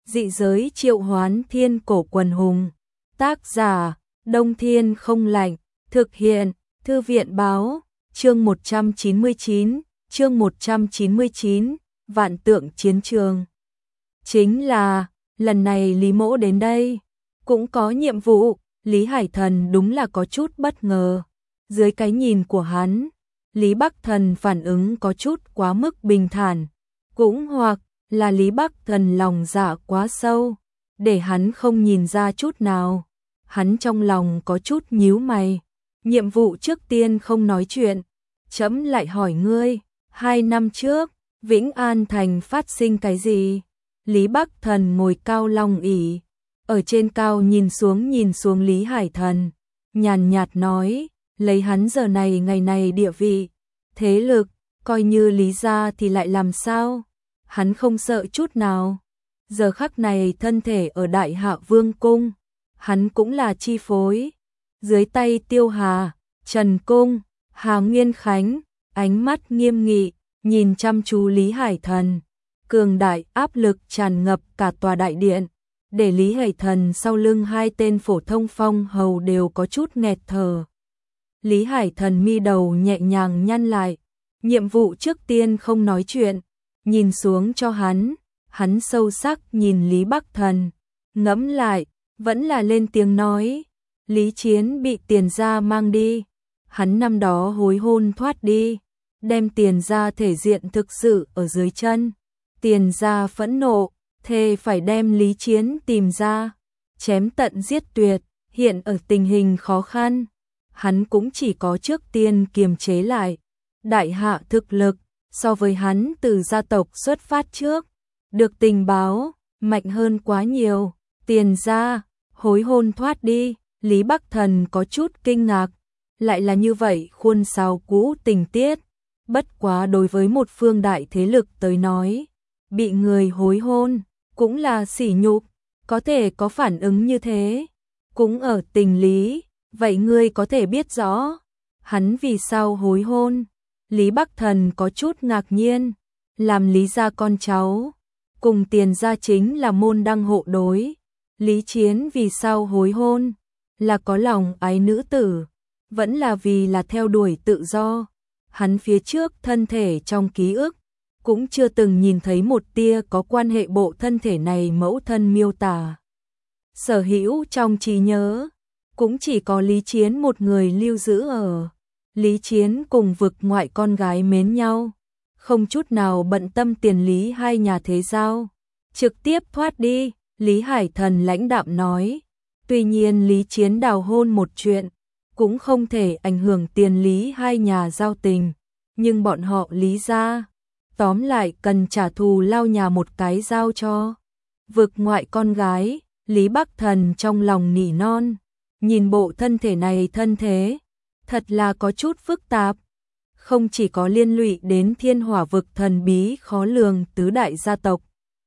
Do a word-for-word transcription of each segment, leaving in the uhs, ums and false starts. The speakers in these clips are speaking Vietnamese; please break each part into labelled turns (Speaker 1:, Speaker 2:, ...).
Speaker 1: Dị giới triệu hoán thiên cổ quần hùng. Tác giả, Đông Thiên không lạnh. Thực hiện, Thư viện báo. Chương một trăm chín mươi chín, chương một trăm chín mươi chín, Vạn Tượng Chiến Trường. Chính là, lần này Lý Mỗ đến đây, cũng có nhiệm vụ. Lý Hải Thần đúng là có chút bất ngờ. Dưới cái nhìn của hắn, Lý Bắc Thần phản ứng có chút quá mức bình thản, cũng hoặc là Lý Bắc Thần lòng dạ quá sâu, để hắn không nhìn ra chút nào. Hắn trong lòng có chút nhíu mày. Nhiệm vụ trước tiên không nói chuyện, chấm lại hỏi ngươi, hai năm trước, Vĩnh An Thành phát sinh cái gì? Lý Bắc Thần ngồi cao long ỷ, ở trên cao nhìn xuống nhìn xuống Lý Hải Thần, nhàn nhạt nói, lấy hắn giờ này ngày này địa vị, thế lực, coi như Lý gia thì lại làm sao? Hắn không sợ chút nào. Giờ khắc này thân thể ở Đại Hạ Vương cung, hắn cũng là chi phối. Dưới tay Tiêu Hà, Trần Cung, Hà Nguyên Khánh, ánh mắt nghiêm nghị, nhìn chăm chú Lý Hải Thần. Cường đại áp lực tràn ngập cả tòa đại điện, để Lý Hải Thần sau lưng hai tên phổ thông phong hầu đều có chút nghẹt thở. Lý Hải Thần mi đầu nhẹ nhàng nhăn lại, nhiệm vụ trước tiên không nói chuyện, nhìn xuống cho hắn, hắn sâu sắc nhìn Lý Bắc Thần, ngẫm lại, vẫn là lên tiếng nói, Lý Chiến bị Tiền gia mang đi, hắn năm đó hối hôn thoát đi, đem Tiền gia thể diện thực sự ở dưới chân, Tiền gia phẫn nộ, thề phải đem Lý Chiến tìm ra, chém tận giết tuyệt, hiện ở tình hình khó khăn, hắn cũng chỉ có trước tiên kiềm chế lại. Đại Hạ thực lực, so với hắn từ gia tộc xuất phát trước, được tình báo, mạnh hơn quá nhiều. Tiền gia, hối hôn thoát đi, Lý Bắc Thần có chút kinh ngạc, lại là như vậy khuôn sáo cũ tình tiết. Bất quá đối với một phương đại thế lực tới nói, bị người hối hôn, cũng là sỉ nhục, có thể có phản ứng như thế, cũng ở tình lý, vậy ngươi có thể biết rõ, hắn vì sao hối hôn? Lý Bắc Thần có chút ngạc nhiên, làm Lý gia con cháu, cùng Tiền gia chính là môn đăng hộ đối. Lý Chiến vì sao hối hôn? Là có lòng ái nữ tử, vẫn là vì là theo đuổi tự do. Hắn phía trước thân thể trong ký ức, cũng chưa từng nhìn thấy một tia có quan hệ bộ thân thể này mẫu thân miêu tả. Sở hữu trong trí nhớ, cũng chỉ có Lý Chiến một người lưu giữ ở. Lý Chiến cùng vực ngoại con gái mến nhau, không chút nào bận tâm tiền lý hai nhà thế giao, trực tiếp thoát đi. Lý Hải Thần lãnh đạm nói, tuy nhiên Lý Chiến đào hôn một chuyện, cũng không thể ảnh hưởng tiền lý hai nhà giao tình, nhưng bọn họ Lý gia, tóm lại cần trả thù lao nhà một cái giao cho. Vực ngoại con gái, Lý Bắc Thần trong lòng nỉ non, nhìn bộ thân thể này thân thế, thật là có chút phức tạp, không chỉ có liên lụy đến thiên hỏa vực thần bí khó lường tứ đại gia tộc,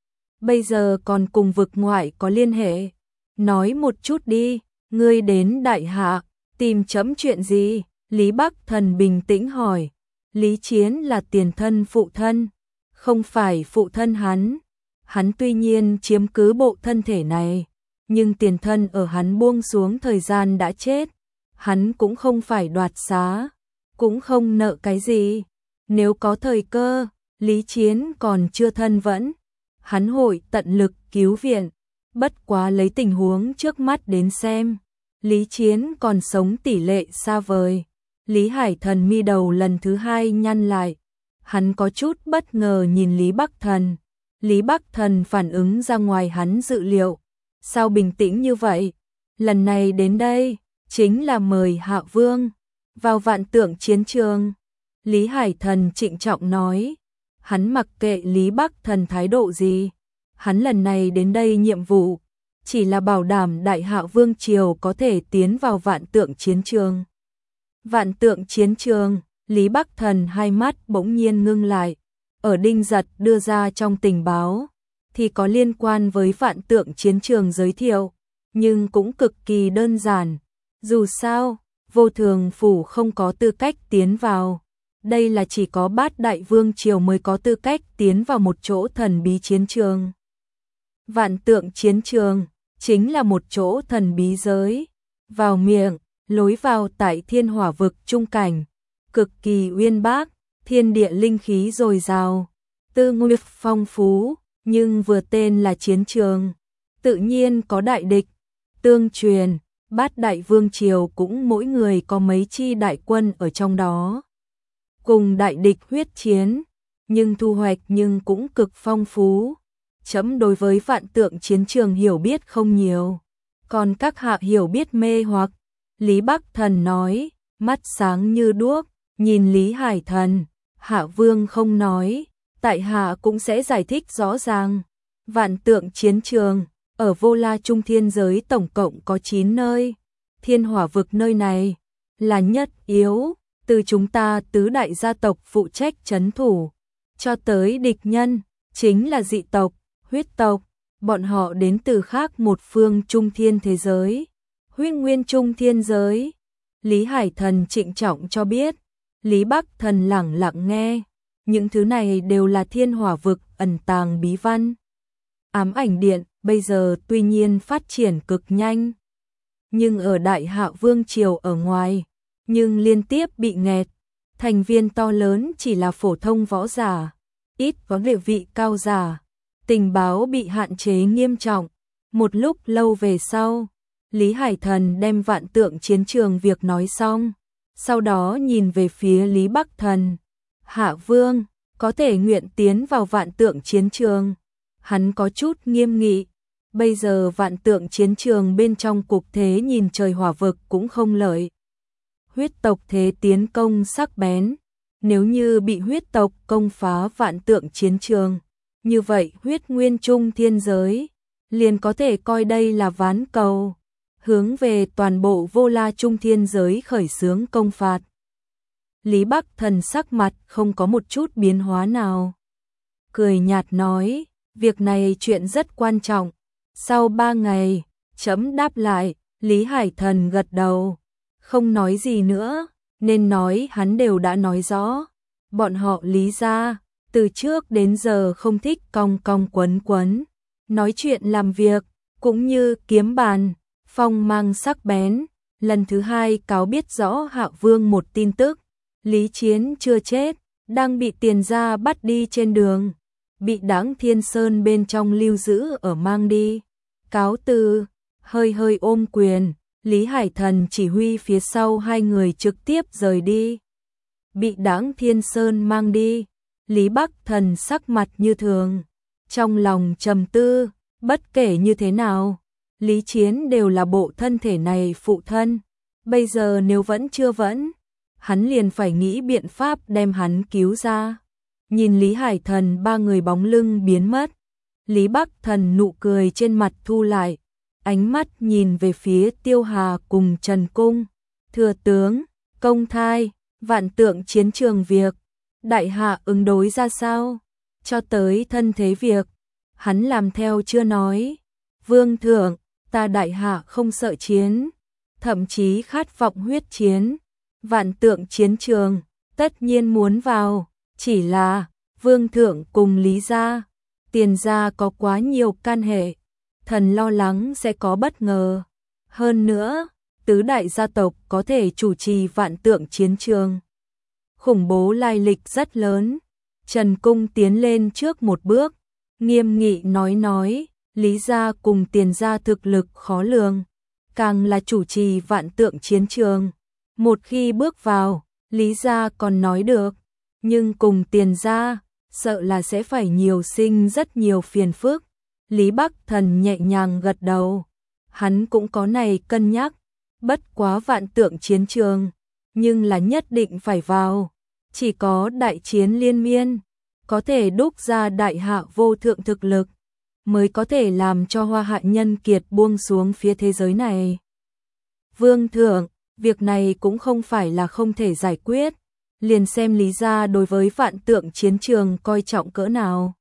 Speaker 1: bây giờ còn cùng vực ngoại có liên hệ. Nói một chút đi, ngươi đến Đại Hạ, tìm chấm chuyện gì? Lý Bắc Thần bình tĩnh hỏi. Lý Chiến là tiền thân phụ thân, không phải phụ thân hắn. Hắn tuy nhiên chiếm cứ bộ thân thể này, nhưng tiền thân ở hắn buông xuống thời gian đã chết. Hắn cũng không phải đoạt xá, cũng không nợ cái gì. Nếu có thời cơ, Lý Chiến còn chưa thân vẫn, hắn hội tận lực cứu viện. Bất quá lấy tình huống trước mắt đến xem, Lý Chiến còn sống tỷ lệ xa vời. Lý Hải Thần mi đầu lần thứ hai nhăn lại, hắn có chút bất ngờ nhìn Lý Bắc Thần. Lý Bắc Thần phản ứng ra ngoài hắn dự liệu, sao bình tĩnh như vậy? Lần này đến đây, chính là mời Hạ Vương vào Vạn Tượng Chiến Trường. Lý Hải Thần trịnh trọng nói, hắn mặc kệ Lý Bắc Thần thái độ gì, hắn lần này đến đây nhiệm vụ, chỉ là bảo đảm Đại Hạ Vương Triều có thể tiến vào Vạn Tượng Chiến Trường. Vạn Tượng Chiến Trường, Lý Bắc Thần hai mắt bỗng nhiên ngưng lại, ở Đinh Giật đưa ra trong tình báo, thì có liên quan với Vạn Tượng Chiến Trường giới thiệu, nhưng cũng cực kỳ đơn giản. Dù sao, Vô Thường Phủ không có tư cách tiến vào. Đây là chỉ có Bát Đại Vương Triều mới có tư cách tiến vào một chỗ thần bí chiến trường. Vạn Tượng chiến trường chính là một chỗ thần bí giới, vào miệng, lối vào tại Thiên Hỏa vực trung cảnh, cực kỳ uyên bác, thiên địa linh khí dồi dào, tư nguyên phong phú, nhưng vừa tên là chiến trường, tự nhiên có đại địch. Tương truyền, Bát Đại Vương triều cũng mỗi người có mấy chi đại quân ở trong đó, cùng đại địch huyết chiến, nhưng thu hoạch nhưng cũng cực phong phú. Chấm đối với Vạn Tượng chiến trường hiểu biết không nhiều, còn các hạ hiểu biết mê hoặc. Lý Bắc Thần nói, mắt sáng như đuốc, nhìn Lý Hải Thần. Hạ Vương không nói, tại hạ cũng sẽ giải thích rõ ràng. Vạn Tượng chiến trường, ở Vô La Trung Thiên giới tổng cộng có chín nơi. Thiên Hỏa vực nơi này là nhất yếu, từ chúng ta tứ đại gia tộc phụ trách trấn thủ, cho tới địch nhân, chính là dị tộc, huyết tộc, bọn họ đến từ khác một phương trung thiên thế giới, huyết nguyên trung thiên giới. Lý Hải Thần trịnh trọng cho biết, Lý Bắc Thần lẳng lặng nghe, những thứ này đều là Thiên Hỏa vực ẩn tàng bí văn. Ám ảnh điện bây giờ tuy nhiên phát triển cực nhanh, nhưng ở Đại Hạ Vương triều ở ngoài, nhưng liên tiếp bị nghẹt, thành viên to lớn chỉ là phổ thông võ giả, ít có địa vị cao giả, tình báo bị hạn chế nghiêm trọng. Một lúc lâu về sau, Lý Hải Thần đem Vạn Tượng chiến trường việc nói xong, sau đó nhìn về phía Lý Bắc Thần. Hạ Vương, có thể nguyện tiến vào Vạn Tượng chiến trường. Hắn có chút nghiêm nghị, bây giờ Vạn Tượng chiến trường bên trong cục thế nhìn trời hỏa vực cũng không lợi. Huyết tộc thế tiến công sắc bén, nếu như bị huyết tộc công phá Vạn Tượng chiến trường, như vậy huyết nguyên trung thiên giới liền có thể coi đây là ván cầu, hướng về toàn bộ Vô La Trung thiên giới khởi xướng công phạt. Lý Bắc Thần sắc mặt không có một chút biến hóa nào, cười nhạt nói, việc này chuyện rất quan trọng. Sau ba ngày, chấm đáp lại. Lý Hải Thần gật đầu, không nói gì nữa, nên nói hắn đều đã nói rõ. Bọn họ Lý gia từ trước đến giờ không thích cong cong quấn quấn, nói chuyện làm việc, cũng như kiếm bàn, phong mang sắc bén. Lần thứ hai cáo biết rõ Hạ Vương một tin tức, Lý Chiến chưa chết, đang bị Tiền gia bắt đi trên đường, bị Đãng Thiên Sơn bên trong lưu giữ ở mang đi. Cáo từ, hơi hơi ôm quyền, Lý Hải Thần chỉ huy phía sau hai người trực tiếp rời đi. Bị Đãng Thiên Sơn mang đi, Lý Bắc Thần sắc mặt như thường, trong lòng trầm tư, bất kể như thế nào, Lý Chiến đều là bộ thân thể này phụ thân, bây giờ nếu vẫn chưa vẫn, hắn liền phải nghĩ biện pháp đem hắn cứu ra. Nhìn Lý Hải Thần ba người bóng lưng biến mất, Lý Bắc Thần nụ cười trên mặt thu lại, ánh mắt nhìn về phía Tiêu Hà cùng Trần Cung. Thừa tướng, công thai, Vạn Tượng chiến trường việc, đại hạ ứng đối ra sao? Cho tới thân thế việc, hắn làm theo chưa nói. Vương thượng, ta đại hạ không sợ chiến, thậm chí khát vọng huyết chiến. Vạn Tượng chiến trường, tất nhiên muốn vào, chỉ là Vương thượng cùng Lý gia, Tiền gia có quá nhiều can hệ, thần lo lắng sẽ có bất ngờ. Hơn nữa, tứ đại gia tộc có thể chủ trì Vạn Tượng chiến trường, khủng bố lai lịch rất lớn. Trần Cung tiến lên trước một bước, nghiêm nghị nói nói, Lý gia cùng Tiền gia thực lực khó lường, càng là chủ trì Vạn Tượng chiến trường. Một khi bước vào, Lý gia còn nói được, nhưng cùng Tiền gia, sợ là sẽ phải nhiều sinh rất nhiều phiền phức. Lý Bắc Thần nhẹ nhàng gật đầu, hắn cũng có này cân nhắc, bất quá Vạn Tượng chiến trường, nhưng là nhất định phải vào, chỉ có đại chiến liên miên, có thể đúc ra đại hạ vô thượng thực lực, mới có thể làm cho Hoa Hạ nhân kiệt buông xuống phía thế giới này. Vương thượng, việc này cũng không phải là không thể giải quyết, liền xem Lý gia đối với Vạn Tượng chiến trường coi trọng cỡ nào.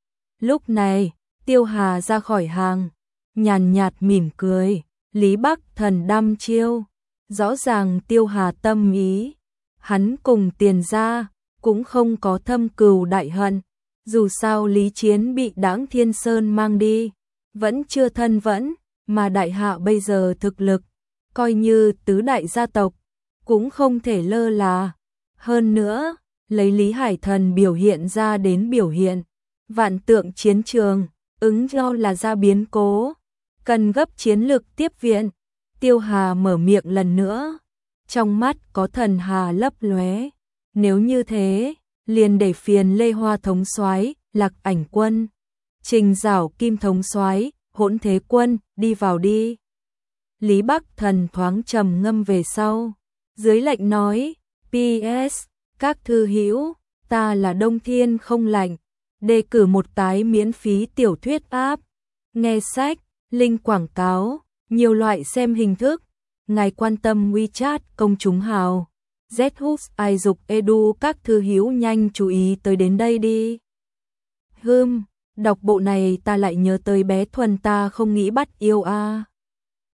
Speaker 1: Lúc này, Tiêu Hà ra khỏi hàng, nhàn nhạt mỉm cười, Lý Bắc Thần đăm chiêu, rõ ràng Tiêu Hà tâm ý, hắn cùng Tiền gia cũng không có thâm cừu đại hận, dù sao Lý Chiến bị Đãng Thiên Sơn mang đi, vẫn chưa thân vẫn, mà đại hạ bây giờ thực lực, coi như tứ đại gia tộc, cũng không thể lơ là. Hơn nữa, lấy Lý Hải Thần biểu hiện ra đến biểu hiện, vạn tượng chiến trường, ứng do là ra biến cố, cần gấp chiến lực tiếp viện. Tiêu Hà mở miệng lần nữa, trong mắt có thần hà lấp lóe. Nếu như thế, liền để phiền Lê Hoa thống soái, Lạc Ảnh quân, Trình Giảo Kim thống soái, Hỗn Thế quân, đi vào đi. Lý Bắc Thần thoáng trầm ngâm về sau, dưới lệnh nói, pê ét, các thư hữu, ta là Đông Thiên không lạnh, đề cử một tái miễn phí tiểu thuyết app, nghe sách, link quảng cáo, nhiều loại xem hình thức. Ngài quan tâm WeChat công chúng hào, Zhooks ai dục edu, các thư hữu nhanh chú ý tới đến đây đi. Hừm, đọc bộ này ta lại nhớ tới bé Thuần, ta không nghĩ bắt yêu a. À.